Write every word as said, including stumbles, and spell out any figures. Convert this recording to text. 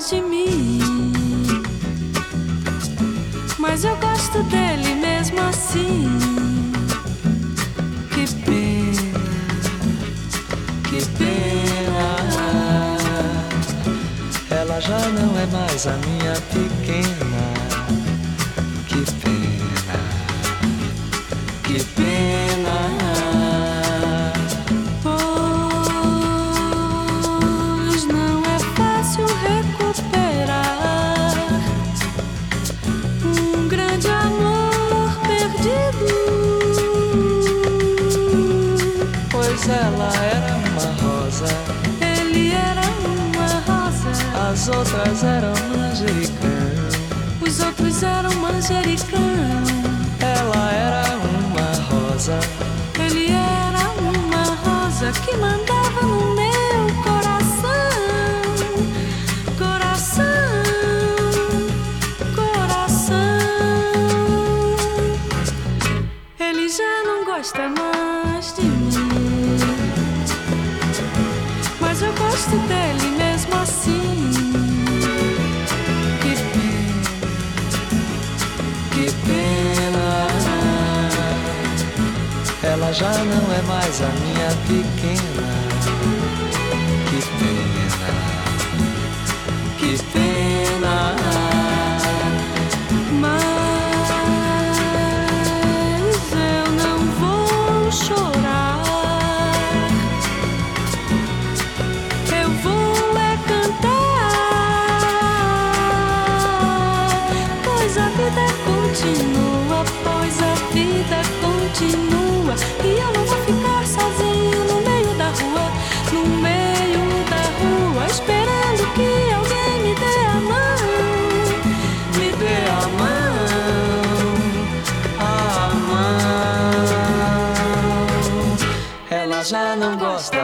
mais de mim. Mas eu gosto dele mesmo assim. Que pena, que pena. Ela já não é mais a minha pequena. Que pena, que pena. Pois não é fácil recuperar um grande amor perdido. Pois ela era uma rosa, Ele era uma rosa, as outras eram manjericão. os outros eram manjericão. Ela era uma rosa, Ele era uma rosa que mandava no meu coração, coração, coração. Ele já não gosta mais de mim, mas eu gosto dele mesmo assim. Que pena, que pena. Ela já não é mais a minha pequena. Que pena, que pena. mas eu não vou chorar. Eu vou é cantar, pois a vida continua, pois a vida continua. E eu não vou ficar sozinho no meio da rua, no meio da rua, esperando que alguém me dê a mão, me dê a mão, a mão. Ela já não gosta